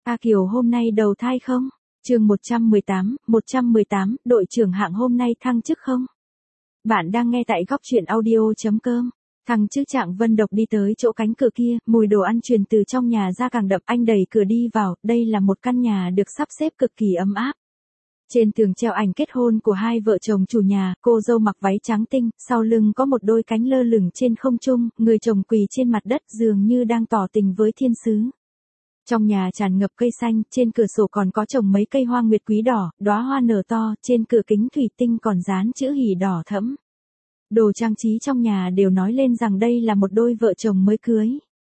A Kiều hôm nay đầu thai không? Chương 118, đội trưởng Hạng hôm nay thăng chức không? Bạn đang nghe tại góc truyện audio.com. Thằng chức Trạng Vân Độc đi tới chỗ cánh cửa kia, mùi đồ ăn truyền từ trong nhà ra càng đậm, anh đẩy cửa đi vào, đây là một căn nhà được sắp xếp cực kỳ ấm áp. Trên tường treo ảnh kết hôn của hai vợ chồng chủ nhà, cô dâu mặc váy trắng tinh, sau lưng có một đôi cánh lơ lửng trên không trung, người chồng quỳ trên mặt đất dường như đang tỏ tình với thiên sứ. Trong nhà tràn ngập cây xanh, trên cửa sổ còn có trồng mấy cây hoa nguyệt quý đỏ, đóa hoa nở to, trên cửa kính thủy tinh còn dán chữ hỉ đỏ thẫm. Đồ trang trí trong nhà đều nói lên rằng đây là một đôi vợ chồng mới cưới.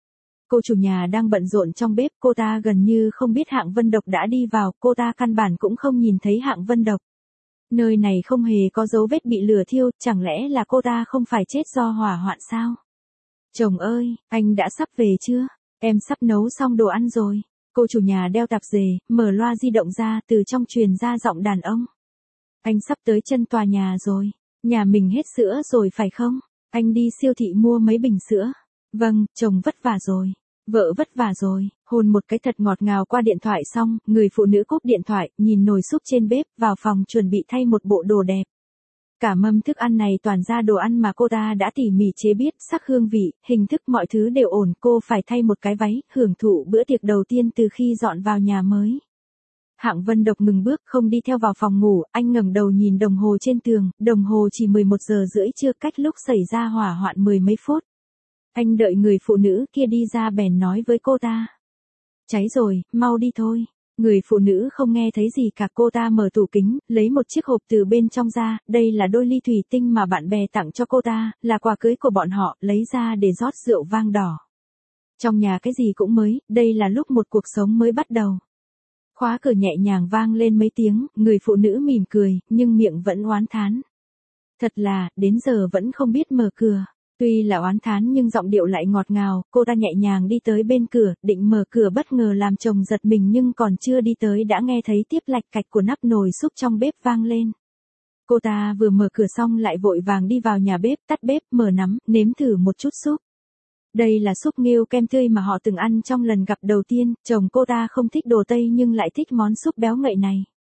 Cô chủ nhà đang bận rộn trong bếp, cô ta gần như không biết Hạng Vân Độc đã đi vào, cô ta căn bản cũng không nhìn thấy Hạng Vân Độc. Nơi này không hề có dấu vết bị lửa thiêu, chẳng lẽ là cô ta không phải chết do hỏa hoạn sao? Chồng ơi, anh đã sắp về chưa? Em sắp nấu xong đồ ăn rồi. Cô chủ nhà đeo tạp dề, mở loa di động ra, từ trong truyền ra giọng đàn ông. Anh sắp tới chân tòa nhà rồi. Nhà mình hết sữa rồi phải không? Anh đi siêu thị mua mấy bình sữa. Vâng, chồng vất vả rồi. Vợ vất vả rồi. Hôn một cái thật ngọt ngào qua điện thoại xong, người phụ nữ cúp điện thoại, nhìn nồi súp trên bếp, vào phòng chuẩn bị thay một bộ đồ đẹp. Cả mâm thức ăn này toàn ra đồ ăn mà cô ta đã tỉ mỉ chế biến, sắc hương vị, hình thức mọi thứ đều ổn, cô phải thay một cái váy, hưởng thụ bữa tiệc đầu tiên từ khi dọn vào nhà mới. Hạng Vân Độc ngừng bước, không đi theo vào phòng ngủ, anh ngẩng đầu nhìn đồng hồ trên tường, đồng hồ chỉ 11 giờ rưỡi trưa, cách lúc xảy ra hỏa hoạn 10 mấy phút. Anh đợi người phụ nữ kia đi ra bèn nói với cô ta. Cháy rồi, mau đi thôi. Người phụ nữ không nghe thấy gì cả, cô ta mở tủ kính, lấy một chiếc hộp từ bên trong ra, đây là đôi ly thủy tinh mà bạn bè tặng cho cô ta, là quà cưới của bọn họ, lấy ra để rót rượu vang đỏ. Trong nhà cái gì cũng mới, đây là lúc một cuộc sống mới bắt đầu. Khóa cửa nhẹ nhàng vang lên mấy tiếng, người phụ nữ mỉm cười, nhưng miệng vẫn oán thán. Thật là, đến giờ vẫn không biết mở cửa. Tuy là oán thán nhưng giọng điệu lại ngọt ngào, cô ta nhẹ nhàng đi tới bên cửa, định mở cửa bất ngờ làm chồng giật mình nhưng còn chưa đi tới đã nghe thấy tiếp lạch cạch của nắp nồi súp trong bếp vang lên. Cô ta vừa mở cửa xong lại vội vàng đi vào nhà bếp, tắt bếp, mở nắm, nếm thử một chút súp. Đây là súp nghêu kem tươi mà họ từng ăn trong lần gặp đầu tiên, chồng cô ta không thích đồ Tây nhưng lại thích món súp béo ngậy này.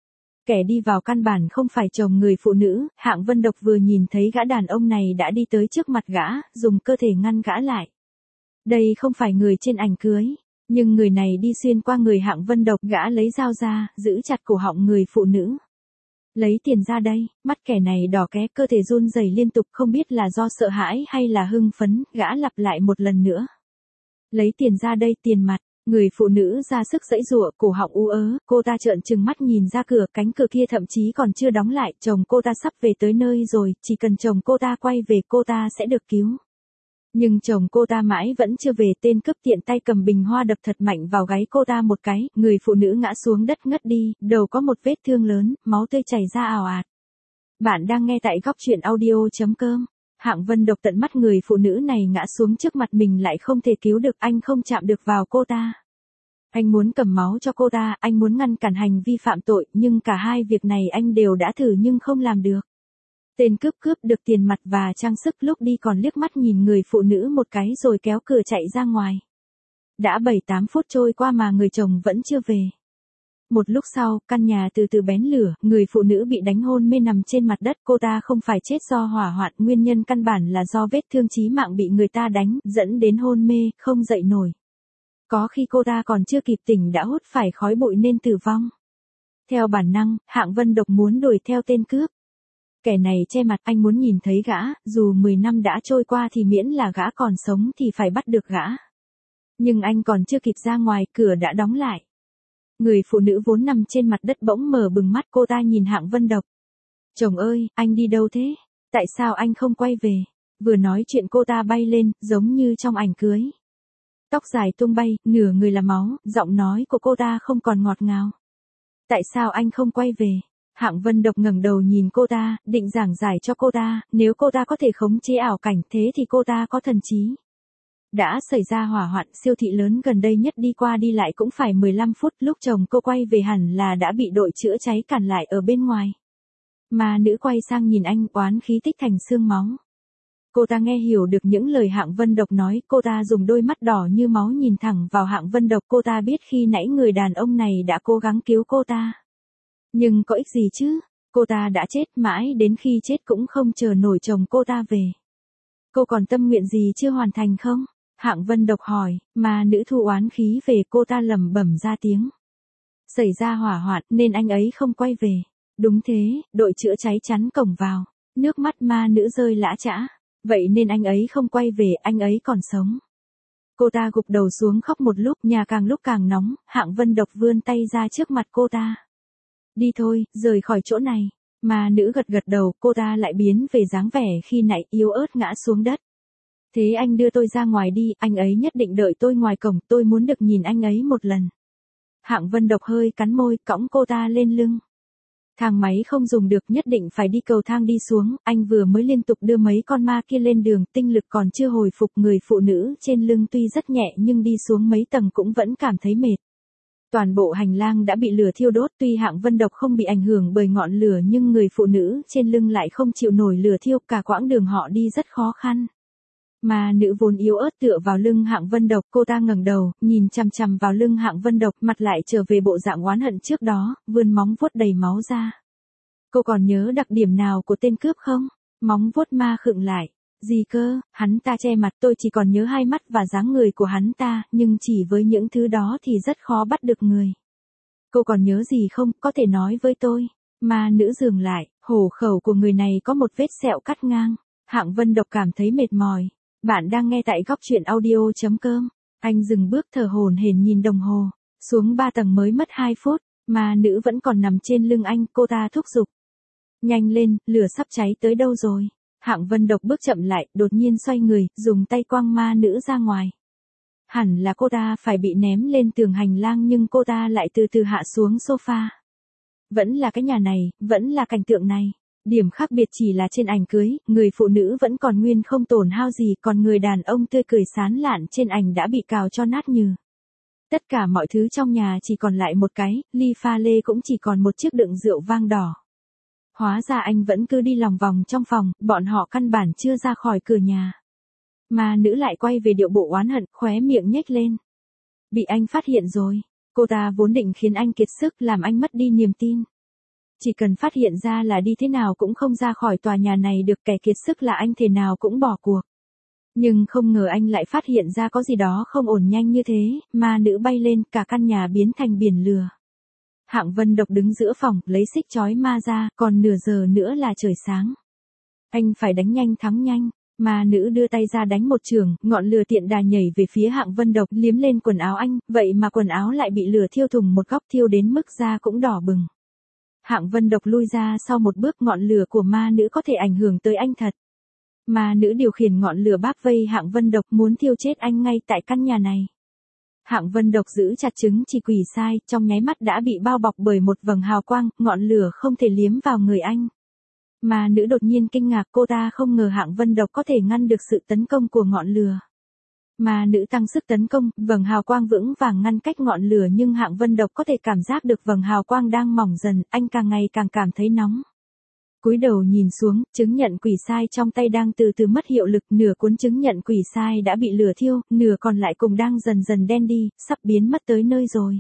Kẻ đi vào căn bản không phải chồng người phụ nữ, Hạng Vân Độc vừa nhìn thấy gã đàn ông này đã đi tới trước mặt gã, dùng cơ thể ngăn gã lại. Đây không phải người trên ảnh cưới, nhưng người này đi xuyên qua người Hạng Vân Độc, gã lấy dao ra, giữ chặt cổ họng người phụ nữ. Lấy tiền ra đây, mắt kẻ này đỏ ké, cơ thể run rẩy liên tục, không biết là do sợ hãi hay là hưng phấn, gã lặp lại một lần nữa. Lấy tiền ra đây, tiền mặt. Người phụ nữ ra sức giãy giụa, cổ họng ú ớ, cô ta trợn trừng mắt nhìn ra cửa, cánh cửa kia thậm chí còn chưa đóng lại, chồng cô ta sắp về tới nơi rồi, chỉ cần chồng cô ta quay về cô ta sẽ được cứu. Nhưng chồng cô ta mãi vẫn chưa về, tên cướp tiện tay cầm bình hoa đập thật mạnh vào gáy cô ta một cái, người phụ nữ ngã xuống đất ngất đi, đầu có một vết thương lớn, máu tươi chảy ra ào ạt. Bạn đang nghe tại góc truyện audio.com. Hạng Vân Độc tận mắt người phụ nữ này ngã xuống trước mặt mình lại không thể cứu được, anh không chạm được vào cô ta. Anh muốn cầm máu cho cô ta, anh muốn ngăn cản hành vi phạm tội, nhưng cả hai việc này anh đều đã thử nhưng không làm được. Tên cướp được tiền mặt và trang sức, lúc đi còn liếc mắt nhìn người phụ nữ một cái rồi kéo cửa chạy ra ngoài. Đã 7-8 phút trôi qua mà người chồng vẫn chưa về. Một lúc sau, căn nhà từ từ bén lửa, người phụ nữ bị đánh hôn mê nằm trên mặt đất, cô ta không phải chết do hỏa hoạn, nguyên nhân căn bản là do vết thương chí mạng bị người ta đánh, dẫn đến hôn mê, không dậy nổi. Có khi cô ta còn chưa kịp tỉnh đã hút phải khói bụi nên tử vong. Theo bản năng, Hạng Vân Độc muốn đuổi theo tên cướp. Kẻ này che mặt, anh muốn nhìn thấy gã, dù 10 năm đã trôi qua thì miễn là gã còn sống thì phải bắt được gã. Nhưng anh còn chưa kịp ra ngoài, cửa đã đóng lại. Người phụ nữ vốn nằm trên mặt đất bỗng mở bừng mắt, cô ta nhìn Hạng Vân Độc. Chồng ơi, anh đi đâu thế? Tại sao anh không quay về? Vừa nói chuyện cô ta bay lên, giống như trong ảnh cưới. Tóc dài tung bay, nửa người là máu, giọng nói của cô ta không còn ngọt ngào. Tại sao anh không quay về? Hạng Vân Độc ngẩng đầu nhìn cô ta, định giảng giải cho cô ta, nếu cô ta có thể khống chế ảo cảnh thế thì cô ta có thần trí. Đã xảy ra hỏa hoạn, siêu thị lớn gần đây nhất đi qua đi lại cũng phải 15 phút, lúc chồng cô quay về hẳn là đã bị đội chữa cháy cản lại ở bên ngoài. Mà nữ quay sang nhìn anh, oán khí tích thành xương máu. Cô ta nghe hiểu được những lời Hạng Vân Độc nói, cô ta dùng đôi mắt đỏ như máu nhìn thẳng vào Hạng Vân Độc, cô ta biết khi nãy người đàn ông này đã cố gắng cứu cô ta. Nhưng có ích gì chứ, cô ta đã chết, mãi đến khi chết cũng không chờ nổi chồng cô ta về. Cô còn tâm nguyện gì chưa hoàn thành không? Hạng Vân Độc hỏi, mà nữ thu oán khí về, cô ta lẩm bẩm ra tiếng. Xảy ra hỏa hoạn nên anh ấy không quay về. Đúng thế, đội chữa cháy chắn cổng vào. Nước mắt ma nữ rơi lã chã. Vậy nên anh ấy không quay về, anh ấy còn sống. Cô ta gục đầu xuống khóc một lúc, nhà càng lúc càng nóng, Hạng Vân Độc vươn tay ra trước mặt cô ta. Đi thôi, rời khỏi chỗ này. Ma nữ gật gật đầu, cô ta lại biến về dáng vẻ khi nãy, yếu ớt ngã xuống đất. Thế anh đưa tôi ra ngoài đi, anh ấy nhất định đợi tôi ngoài cổng, tôi muốn được nhìn anh ấy một lần. Hạng Vân Độc hơi cắn môi, cõng cô ta lên lưng. Thang máy không dùng được, nhất định phải đi cầu thang đi xuống, anh vừa mới liên tục đưa mấy con ma kia lên đường, tinh lực còn chưa hồi phục, người phụ nữ trên lưng tuy rất nhẹ nhưng đi xuống mấy tầng cũng vẫn cảm thấy mệt. Toàn bộ hành lang đã bị lửa thiêu đốt, tuy Hạng Vân Độc không bị ảnh hưởng bởi ngọn lửa nhưng người phụ nữ trên lưng lại không chịu nổi lửa thiêu, cả quãng đường họ đi rất khó khăn. Mà nữ vốn yếu ớt tựa vào lưng Hạng Vân Độc, cô ta ngẩng đầu, nhìn chằm chằm vào lưng Hạng Vân Độc, mặt lại trở về bộ dạng oán hận trước đó, vươn móng vuốt đầy máu ra. Cô còn nhớ đặc điểm nào của tên cướp không? Móng vuốt ma khựng lại. Gì cơ, hắn ta che mặt, tôi chỉ còn nhớ hai mắt và dáng người của hắn ta, nhưng chỉ với những thứ đó thì rất khó bắt được người. Cô còn nhớ gì không, có thể nói với tôi. Ma nữ dừng lại, hổ khẩu của người này có một vết sẹo cắt ngang. Hạng Vân Độc cảm thấy mệt mỏi. Bạn đang nghe tại góc truyện audio.com. Anh dừng bước thở hổn hển nhìn đồng hồ. Xuống 3 tầng mới mất 2 phút, mà nữ vẫn còn nằm trên lưng anh, cô ta thúc giục. Nhanh lên, lửa sắp cháy tới đâu rồi? Hạng Vân Độc bước chậm lại, đột nhiên xoay người, dùng tay quăng ma nữ ra ngoài. Hẳn là cô ta phải bị ném lên tường hành lang nhưng cô ta lại từ từ hạ xuống sofa. Vẫn là cái nhà này, vẫn là cảnh tượng này. Điểm khác biệt chỉ là trên ảnh cưới, người phụ nữ vẫn còn nguyên không tổn hao gì, còn người đàn ông tươi cười sán lạn trên ảnh đã bị cào cho nát nhừ. Tất cả mọi thứ trong nhà chỉ còn lại một cái, ly pha lê cũng chỉ còn một chiếc đựng rượu vang đỏ. Hóa ra anh vẫn cứ đi lòng vòng trong phòng, bọn họ căn bản chưa ra khỏi cửa nhà. Mà nữ lại quay về điệu bộ oán hận, khóe miệng nhếch lên. Bị anh phát hiện rồi. Cô ta vốn định khiến anh kiệt sức, làm anh mất đi niềm tin. Chỉ cần phát hiện ra là đi thế nào cũng không ra khỏi tòa nhà này được, kẻ kiệt sức là anh thế nào cũng bỏ cuộc. Nhưng không ngờ anh lại phát hiện ra có gì đó không ổn nhanh như thế, ma nữ bay lên, cả căn nhà biến thành biển lửa. Hạng Vân Độc đứng giữa phòng, lấy xích chói ma ra, còn nửa giờ nữa là trời sáng. Anh phải đánh nhanh thắng nhanh. Ma nữ đưa tay ra đánh một chưởng, ngọn lửa tiện đà nhảy về phía Hạng Vân Độc, liếm lên quần áo anh, vậy mà quần áo lại bị lửa thiêu thủng một góc, thiêu đến mức da cũng đỏ bừng. Hạng Vân Độc lui ra sau một bước, ngọn lửa của ma nữ có thể ảnh hưởng tới anh thật. Ma nữ điều khiển ngọn lửa báp vây Hạng Vân Độc, muốn thiêu chết anh ngay tại căn nhà này. Hạng Vân Độc giữ chặt trứng chỉ quỷ sai, trong nháy mắt đã bị bao bọc bởi một vầng hào quang, ngọn lửa không thể liếm vào người anh. Ma nữ đột nhiên kinh ngạc, cô ta không ngờ Hạng Vân Độc có thể ngăn được sự tấn công của ngọn lửa. Ma nữ tăng sức tấn công, vầng hào quang vững vàng ngăn cách ngọn lửa nhưng Hạng Vân Độc có thể cảm giác được vầng hào quang đang mỏng dần, anh càng ngày càng cảm thấy nóng. Cúi đầu nhìn xuống, chứng nhận quỷ sai trong tay đang từ từ mất hiệu lực, nửa cuốn chứng nhận quỷ sai đã bị lửa thiêu, nửa còn lại cùng đang dần dần đen đi, sắp biến mất tới nơi rồi.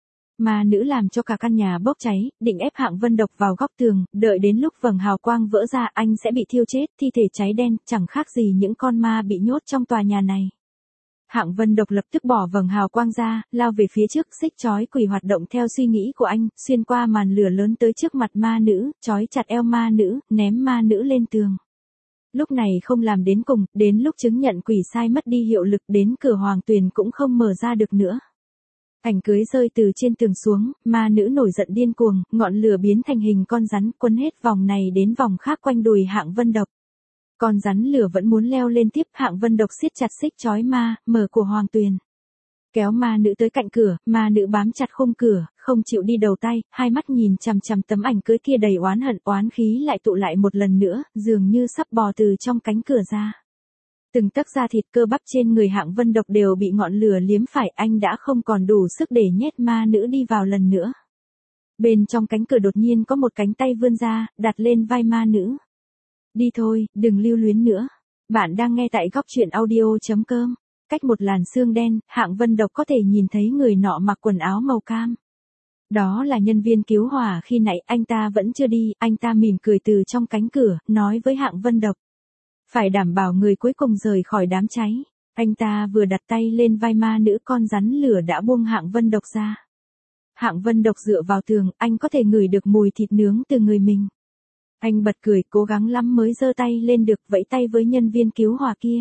Ma nữ làm cho cả căn nhà bốc cháy, định ép Hạng Vân Độc vào góc tường, đợi đến lúc vầng hào quang vỡ ra anh sẽ bị thiêu chết, thi thể cháy đen, chẳng khác gì những con ma bị nhốt trong tòa nhà này. Hạng Vân Độc lập tức bỏ vầng hào quang ra, lao về phía trước, xích chói quỷ hoạt động theo suy nghĩ của anh, xuyên qua màn lửa lớn tới trước mặt ma nữ, chói chặt eo ma nữ, ném ma nữ lên tường. Lúc này không làm đến cùng, đến lúc chứng nhận quỷ sai mất đi hiệu lực, đến cửa hoàng tuyền cũng không mở ra được nữa. Ảnh cưới rơi từ trên tường xuống, ma nữ nổi giận điên cuồng, ngọn lửa biến thành hình con rắn, quấn hết vòng này đến vòng khác quanh đùi Hạng Vân Độc. Con rắn lửa vẫn muốn leo lên tiếp, Hạng Vân Độc siết chặt xích chói ma, mở của hoàng tuyền. Kéo ma nữ tới cạnh cửa, ma nữ bám chặt khung cửa, không chịu đi đầu tay, hai mắt nhìn chằm chằm tấm ảnh cưới kia đầy oán hận, oán khí lại tụ lại một lần nữa, dường như sắp bò từ trong cánh cửa ra. Từng tấc da thịt cơ bắp trên người Hạng Vân Độc đều bị ngọn lửa liếm phải, anh đã không còn đủ sức để nhét ma nữ đi vào lần nữa. Bên trong cánh cửa đột nhiên có một cánh tay vươn ra, đặt lên vai ma nữ. Đi thôi, đừng lưu luyến nữa. Bạn đang nghe tại góc chuyện audio.com. Cách một làn sương đen, Hạng Vân Độc có thể nhìn thấy người nọ mặc quần áo màu cam. Đó là nhân viên cứu hỏa khi nãy anh ta vẫn chưa đi, anh ta mỉm cười từ trong cánh cửa, nói với Hạng Vân Độc. Phải đảm bảo người cuối cùng rời khỏi đám cháy. Anh ta vừa đặt tay lên vai ma nữ con rắn lửa đã buông Hạng Vân Độc ra. Hạng Vân Độc dựa vào tường, anh có thể ngửi được mùi thịt nướng từ người mình. Anh bật cười, cố gắng lắm mới giơ tay lên được, vẫy tay với nhân viên cứu hỏa kia.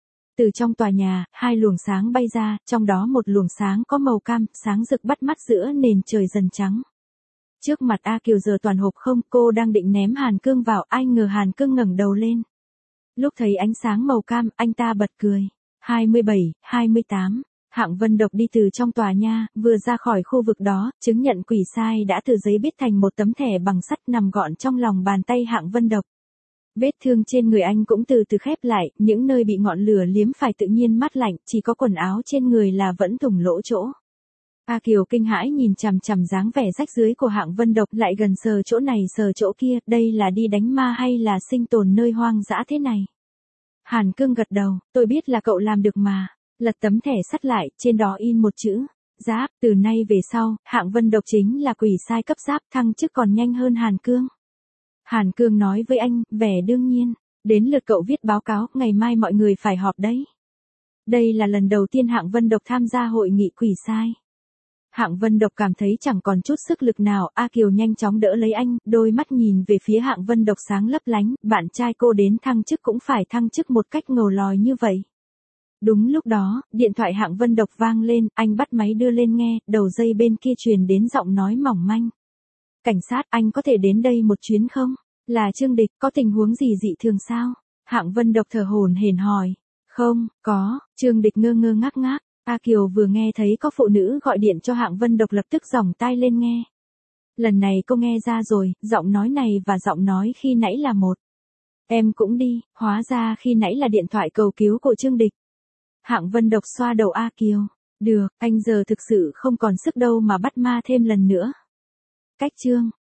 Từ trong tòa nhà, hai luồng sáng bay ra, trong đó một luồng sáng có màu cam, sáng rực bắt mắt giữa nền trời dần trắng. Trước mặt A Kiều giờ toàn hộp không, cô đang định ném Hàn Cương vào, ai ngờ Hàn Cương ngẩng đầu lên. Lúc thấy ánh sáng màu cam, anh ta bật cười. 27, 28. Hạng Vân Độc đi từ trong tòa nhà, vừa ra khỏi khu vực đó, chứng nhận quỷ sai đã từ giấy viết thành một tấm thẻ bằng sắt nằm gọn trong lòng bàn tay Hạng Vân Độc. Vết thương trên người anh cũng từ từ khép lại, những nơi bị ngọn lửa liếm phải tự nhiên mát lạnh, chỉ có quần áo trên người là vẫn thủng lỗ chỗ. A Kiều kinh hãi nhìn chằm chằm dáng vẻ rách rưới của Hạng Vân Độc, lại gần sờ chỗ này sờ chỗ kia, đây là đi đánh ma hay là sinh tồn nơi hoang dã thế này? Hàn Cương gật đầu, tôi biết là cậu làm được mà. Lật tấm thẻ sắt lại, trên đó in một chữ, giáp, từ nay về sau, Hạng Vân Độc chính là quỷ sai cấp giáp, thăng chức còn nhanh hơn Hàn Cương. Hàn Cương nói với anh, vẻ đương nhiên, đến lượt cậu viết báo cáo, ngày mai mọi người phải họp đấy. Đây là lần đầu tiên Hạng Vân Độc tham gia hội nghị quỷ sai. Hạng Vân Độc cảm thấy chẳng còn chút sức lực nào, A Kiều nhanh chóng đỡ lấy anh, đôi mắt nhìn về phía Hạng Vân Độc sáng lấp lánh, bạn trai cô đến thăng chức cũng phải thăng chức một cách ngầu lòi như vậy. Đúng lúc đó, điện thoại Hạng Vân Độc vang lên, anh bắt máy đưa lên nghe, đầu dây bên kia truyền đến giọng nói mỏng manh. Cảnh sát, anh có thể đến đây một chuyến không? Là Trương Địch, có tình huống gì dị thường sao? Hạng Vân Độc thở hổn hển hỏi. Không, có, Trương Địch ngơ ngơ ngác ngác. A Kiều vừa nghe thấy có phụ nữ gọi điện cho Hạng Vân Độc lập tức giỏng tai lên nghe. Lần này cô nghe ra rồi, giọng nói này và giọng nói khi nãy là một. Em cũng đi, hóa ra khi nãy là điện thoại cầu cứu của Trương Địch. Hạng Vân Độc xoa đầu A Kiều. Được, anh giờ thực sự không còn sức đâu mà bắt ma thêm lần nữa. Cách chương